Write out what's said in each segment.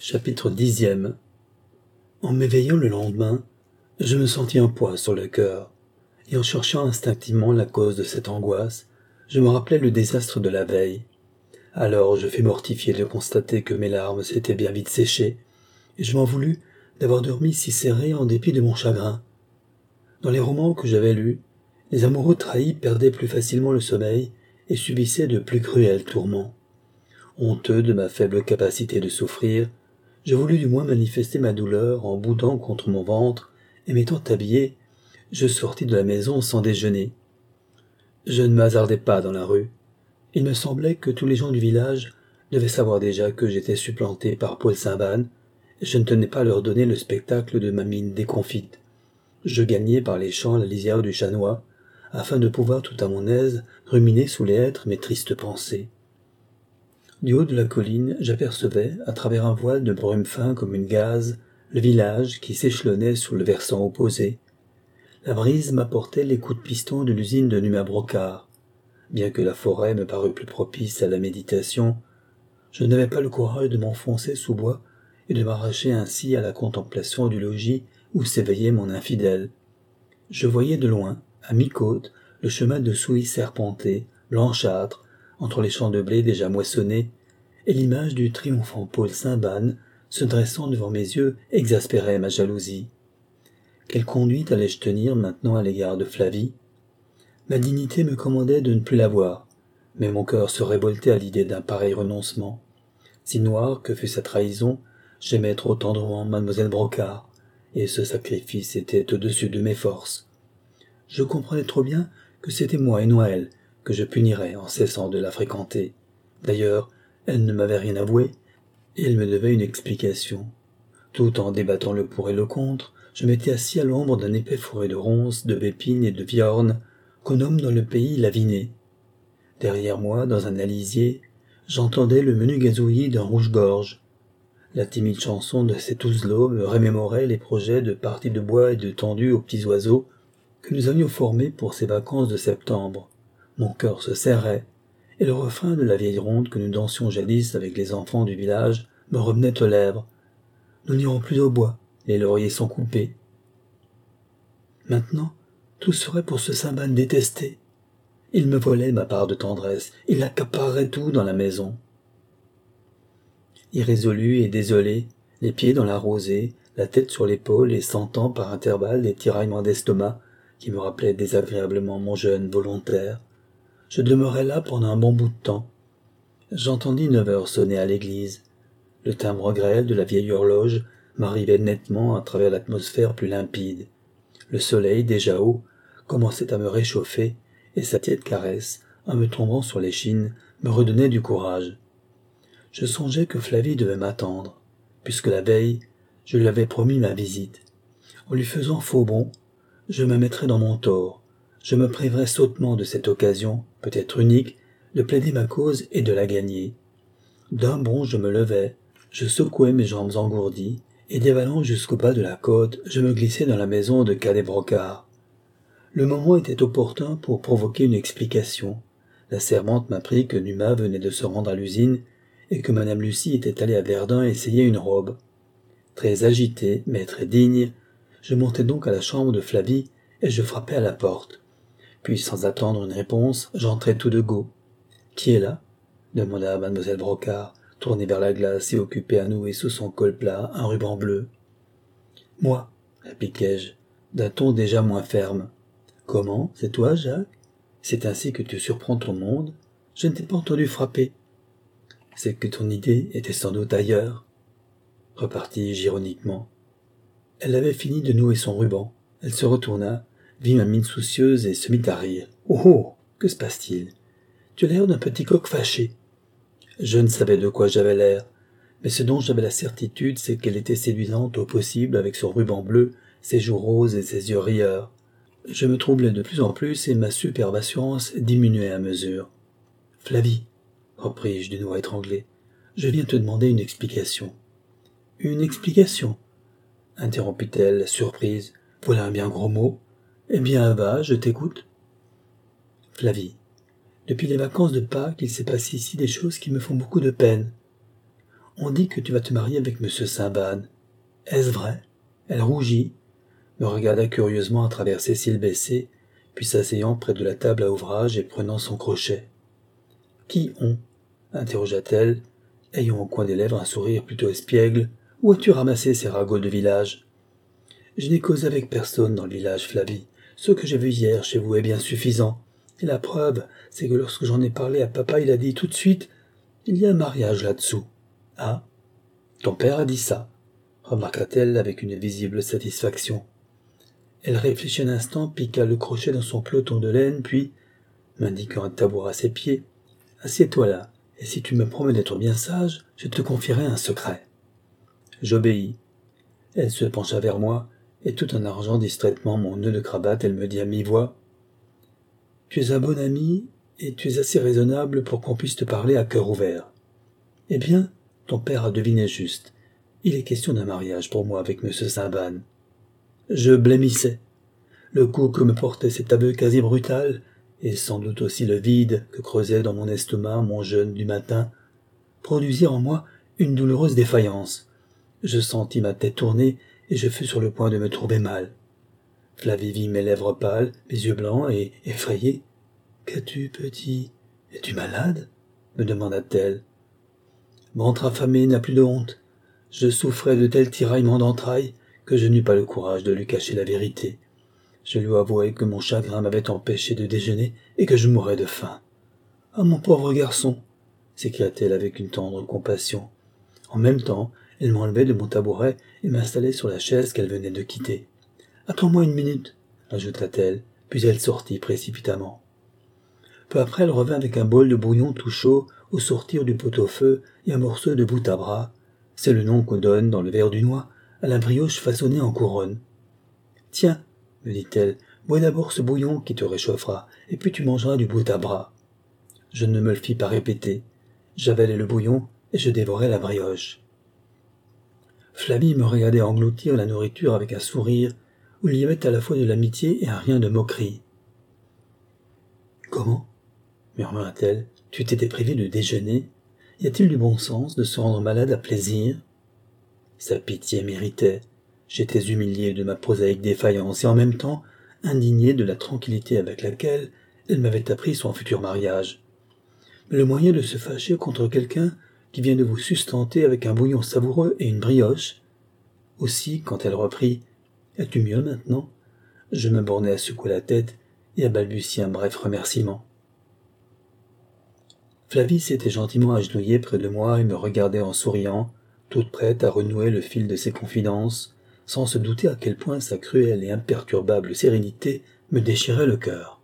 Chapitre 10. En m'éveillant le lendemain, je me sentis un poids sur le cœur, et en cherchant instinctivement la cause de cette angoisse, je me rappelai le désastre de la veille. Alors je fus mortifié de constater que mes larmes s'étaient bien vite séchées, et je m'en voulus d'avoir dormi si serré en dépit de mon chagrin. Dans les romans que j'avais lus, les amoureux trahis perdaient plus facilement le sommeil et subissaient de plus cruels tourments. Honteux de ma faible capacité de souffrir, je voulus du moins manifester ma douleur en boudant contre mon ventre, et m'étant habillé, je sortis de la maison sans déjeuner. Je ne m'hasardai pas dans la rue. Il me semblait que tous les gens du village devaient savoir déjà que j'étais supplanté par Paul Saint-Van, et je ne tenais pas à leur donner le spectacle de ma mine déconfite. Je gagnai par les champs la lisière du Chanois, afin de pouvoir tout à mon aise ruminer sous les hêtres mes tristes pensées. Du haut de la colline, j'apercevais, à travers un voile de brume fin comme une gaze, le village qui s'échelonnait sur le versant opposé. La brise m'apportait les coups de piston de l'usine de Numabrocard. Bien que la forêt me parût plus propice à la méditation, je n'avais pas le courage de m'enfoncer sous bois et de m'arracher ainsi à la contemplation du logis où s'éveillait mon infidèle. Je voyais de loin, à mi-côte, le chemin de Souilly serpenté, blanchâtre, entre les champs de blé déjà moissonnés, et l'image du triomphant Paul Saint-Van se dressant devant mes yeux exaspérait ma jalousie. Quelle conduite allais-je tenir maintenant à l'égard de Flavie? Ma dignité me commandait de ne plus la voir, mais mon cœur se révoltait à l'idée d'un pareil renoncement. Si noire que fût sa trahison, j'aimais trop tendrement mademoiselle Brocard, et ce sacrifice était au-dessus de mes forces. Je comprenais trop bien que c'était moi et Noël que je punirais en cessant de la fréquenter. D'ailleurs, elle ne m'avait rien avoué, et elle me devait une explication. Tout en débattant le pour et le contre, je m'étais assis à l'ombre d'un épais fourré de ronces, de bépines et de viornes qu'on nomme dans le pays l'aviné. Derrière moi, dans un alisier, j'entendais le menu gazouillis d'un rouge-gorge. La timide chanson de cet ouzelo me remémorait les projets de parties de bois et de tendus aux petits oiseaux que nous avions formés pour ces vacances de septembre. Mon cœur se serrait, et le refrain de la vieille ronde que nous dansions jadis avec les enfants du village me revenait aux lèvres. Nous n'irons plus au bois, les lauriers sont coupés. Maintenant, tout serait pour ce Saint-Van détesté. Il me volait ma part de tendresse, il accaparerait tout dans la maison. Irrésolu et désolé, les pieds dans la rosée, la tête sur l'épaule et sentant par intervalles des tiraillements d'estomac qui me rappelaient désagréablement mon jeûne volontaire, je demeurai là pendant un bon bout de temps. J'entendis 9 heures sonner à l'église. Le timbre grêle de la vieille horloge m'arrivait nettement à travers l'atmosphère plus limpide. Le soleil, déjà haut, commençait à me réchauffer, et sa tiède caresse, en me tombant sur l'échine, me redonnait du courage. Je songeais que Flavie devait m'attendre, puisque la veille, je lui avais promis ma visite. En lui faisant faux bond, je me mettrais dans mon tort. Je me priverais sottement de cette occasion, peut-être unique, de plaider ma cause et de la gagner. D'un bond je me levai, je secouai mes jambes engourdies, et dévalant jusqu'au bas de la côte, je me glissai dans la maison de Cadet Brocard. Le moment était opportun pour provoquer une explication. La servante m'apprit que Numa venait de se rendre à l'usine, et que madame Lucie était allée à Verdun essayer une robe. Très agité, mais très digne, je montai donc à la chambre de Flavie, et je frappai à la porte. Puis, sans attendre une réponse, j'entrai tout de go. « Qui est là ?» demanda mademoiselle Brocard, tournée vers la glace et occupée à nouer sous son col plat un ruban bleu. « Moi, répliquai-je, d'un ton déjà moins ferme. « Comment, c'est toi, Jacques? C'est ainsi que tu surprends ton monde? Je ne t'ai pas entendu frapper. »« C'est que ton idée était sans doute ailleurs, » repartis-je ironiquement. Elle avait fini de nouer son ruban. Elle se retourna, vit ma mine soucieuse et se mit à rire. « Oh oh, que se passe-t-il? Tu as l'air d'un petit coq fâché. » Je ne savais de quoi j'avais l'air, mais ce dont j'avais la certitude, c'est qu'elle était séduisante au possible avec son ruban bleu, ses joues roses et ses yeux rieurs. Je me troublais de plus en plus et ma superbe assurance diminuait à mesure. « Flavie, repris-je d'une voix étranglée, je viens te demander une explication. »« Une explication ?» interrompit-elle, surprise. « Voilà un bien gros mot. Eh bien, va, je t'écoute. » « Flavie, depuis les vacances de Pâques, il s'est passé ici des choses qui me font beaucoup de peine. On dit que tu vas te marier avec monsieur Saint-Ban. Est-ce vrai? Elle rougit, me regarda curieusement à travers ses cils baissés, puis s'asseyant près de la table à ouvrage et prenant son crochet. Qui on? Interrogea-t-elle, ayant au coin des lèvres un sourire plutôt espiègle. Où as-tu ramassé ces ragots de village? Je n'ai causé avec personne dans le village, Flavie. Ce que j'ai vu hier chez vous est bien suffisant. Et la preuve, c'est que lorsque j'en ai parlé à papa, il a dit tout de suite « Il y a un mariage là-dessous. » Ah, ton père a dit ça, remarqua-t-elle avec une visible satisfaction. Elle réfléchit un instant, piqua le crochet dans son peloton de laine, puis, m'indiquant un tabouret à ses pieds, « Assieds-toi là, et si tu me promets d'être bien sage, je te confierai un secret. » J'obéis. Elle se pencha vers moi, et tout en arrangeant distraitement mon nœud de cravate, elle me dit à mi-voix « Tu es un bon ami, et tu es assez raisonnable pour qu'on puisse te parler à cœur ouvert. Eh bien, ton père a deviné juste. Il est question d'un mariage pour moi avec M. Saint-Ban. » Je blêmissais. Le coup que me portait cet aveu quasi brutal, et sans doute aussi le vide que creusait dans mon estomac mon jeûne du matin, produisirent en moi une douloureuse défaillance. Je sentis ma tête tourner, et je fus sur le point de me trouver mal. Flavie vit mes lèvres pâles, mes yeux blancs et effrayés. « Qu'as-tu, petit? Es-tu malade ?» me demanda-t-elle. Ventre affamé n'a plus de honte. Je souffrais de tels tiraillements d'entrailles que je n'eus pas le courage de lui cacher la vérité. Je lui avouai que mon chagrin m'avait empêché de déjeuner et que je mourais de faim. « Ah, mon pauvre garçon !» s'écria-t-elle avec une tendre compassion. En même temps, elle m'enlevait de mon tabouret et m'installait sur la chaise qu'elle venait de quitter. « Attends-moi une minute » ajouta-t-elle, puis elle sortit précipitamment. Peu après, elle revint avec un bol de bouillon tout chaud au sortir du pot-au-feu et un morceau de bout à bras. C'est le nom qu'on donne, dans le Verdunois, à la brioche façonnée en couronne. « Tiens, » me dit-elle, « bois d'abord ce bouillon qui te réchauffera, et puis tu mangeras du bout à bras. » Je ne me le fis pas répéter. J'avalai le bouillon et je dévorai la brioche. Flavie me regardait engloutir la nourriture avec un sourire où il y avait à la fois de l'amitié et un rien de moquerie. « Comment ?» murmura-t-elle. « Tu t'étais privé de déjeuner? Y a-t-il du bon sens de se rendre malade à plaisir ?» Sa pitié m'irritait. J'étais humilié de ma prosaïque défaillance et en même temps indigné de la tranquillité avec laquelle elle m'avait appris son futur mariage. Mais le moyen de se fâcher contre quelqu'un qui vient de vous sustenter avec un bouillon savoureux et une brioche. Aussi, quand elle reprit « Es-tu mieux maintenant ?» je me bornai à secouer la tête et à balbutier un bref remerciement. Flavie s'était gentiment agenouillée près de moi et me regardait en souriant, toute prête à renouer le fil de ses confidences, sans se douter à quel point sa cruelle et imperturbable sérénité me déchirait le cœur.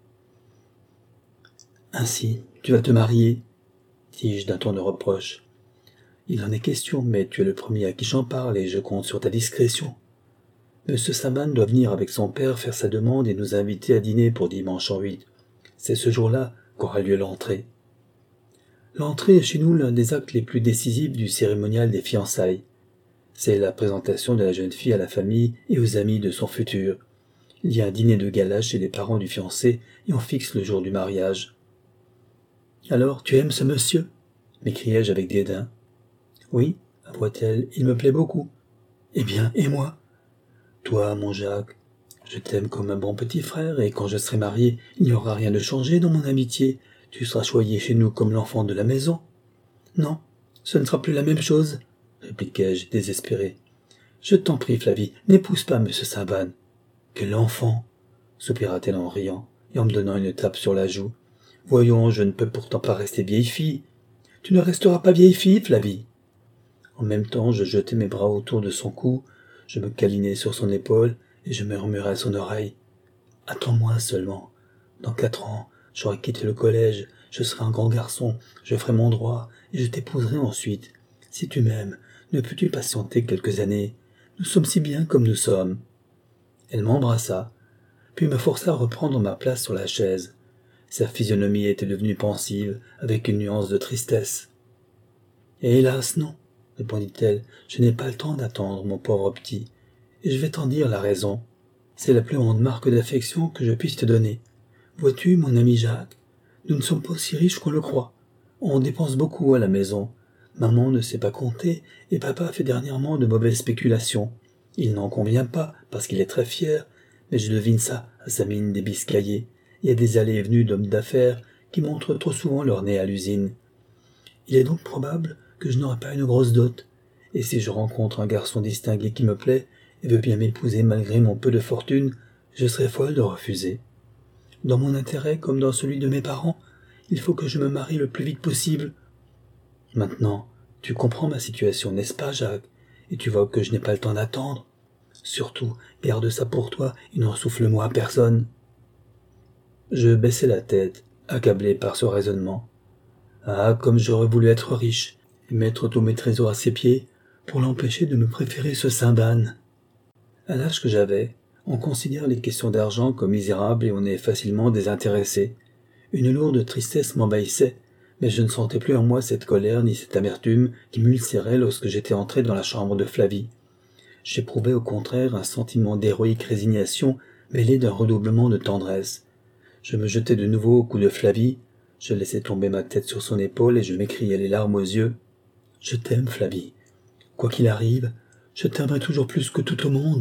« Ainsi, tu vas te marier ?» dis-je d'un ton de reproche. « Il en est question, mais tu es le premier à qui j'en parle et je compte sur ta discrétion. Monsieur Saint-Ban doit venir avec son père faire sa demande et nous inviter à dîner pour dimanche en 8. C'est ce jour-là qu'aura lieu l'entrée. L'entrée est chez nous l'un des actes les plus décisifs du cérémonial des fiançailles. C'est la présentation de la jeune fille à la famille et aux amis de son futur. Il y a un dîner de gala chez les parents du fiancé et on fixe le jour du mariage. « Alors, tu aimes ce monsieur ?» m'écriai-je avec dédain. « Oui, » avoua-t-elle, « il me plaît beaucoup. »« Eh bien, et moi ?»« Toi, mon Jacques, je t'aime comme un bon petit frère, et quand je serai marié, il n'y aura rien de changé dans mon amitié. Tu seras choyé chez nous comme l'enfant de la maison. »« Non, ce ne sera plus la même chose, » répliquai-je, désespéré. « Je t'en prie, Flavie, n'épouse pas M. Saint-Ban. »« Quel enfant !» soupira-t-elle en riant, et en me donnant une tape sur la joue. « Voyons, je ne peux pourtant pas rester vieille fille. »« Tu ne resteras pas vieille fille, Flavie. » En même temps, je jetai mes bras autour de son cou, je me câlinai sur son épaule, et je murmurai à son oreille. « Attends-moi seulement. Dans 4 ans, j'aurai quitté le collège, je serai un grand garçon, je ferai mon droit, et je t'épouserai ensuite. Si tu m'aimes, ne peux-tu patienter quelques années? Nous sommes si bien comme nous sommes. » Elle m'embrassa, puis me força à reprendre ma place sur la chaise. Sa physionomie était devenue pensive, avec une nuance de tristesse. « Et hélas, non, » répondit-elle, « je n'ai pas le temps d'attendre, mon pauvre petit, et je vais t'en dire la raison. C'est la plus grande marque d'affection que je puisse te donner. Vois-tu, mon ami Jacques, nous ne sommes pas aussi riches qu'on le croit. On dépense beaucoup à la maison. Maman ne sait pas compter et papa a fait dernièrement de mauvaises spéculations. Il n'en convient pas parce qu'il est très fier, mais je devine ça à sa mine débiscaillée et à des allées et venues d'hommes d'affaires qui montrent trop souvent leur nez à l'usine. Il est donc probable que je n'aurai pas une grosse dot, et si je rencontre un garçon distingué qui me plaît et veut bien m'épouser malgré mon peu de fortune, je serais folle de refuser. Dans mon intérêt comme dans celui de mes parents, il faut que je me marie le plus vite possible. Maintenant, tu comprends ma situation, n'est-ce pas, Jacques? Et tu vois que je n'ai pas le temps d'attendre. Surtout, garde ça pour toi et n'en souffle-moi à personne. Je baissai la tête, accablé par ce raisonnement. Ah, comme j'aurais voulu être riche et mettre tous mes trésors à ses pieds pour l'empêcher de me préférer ce Saint-Ban. À l'âge que j'avais, on considère les questions d'argent comme misérables et on est facilement désintéressé. Une lourde tristesse m'envahissait, mais je ne sentais plus en moi cette colère ni cette amertume qui m'ulcérait lorsque j'étais entré dans la chambre de Flavie. J'éprouvais au contraire un sentiment d'héroïque résignation mêlé d'un redoublement de tendresse. Je me jetai de nouveau au cou de Flavie, je laissai tomber ma tête sur son épaule et je m'écriai les larmes aux yeux. « Je t'aime, Flavie. Quoi qu'il arrive, je t'aimerai toujours plus que tout au monde. »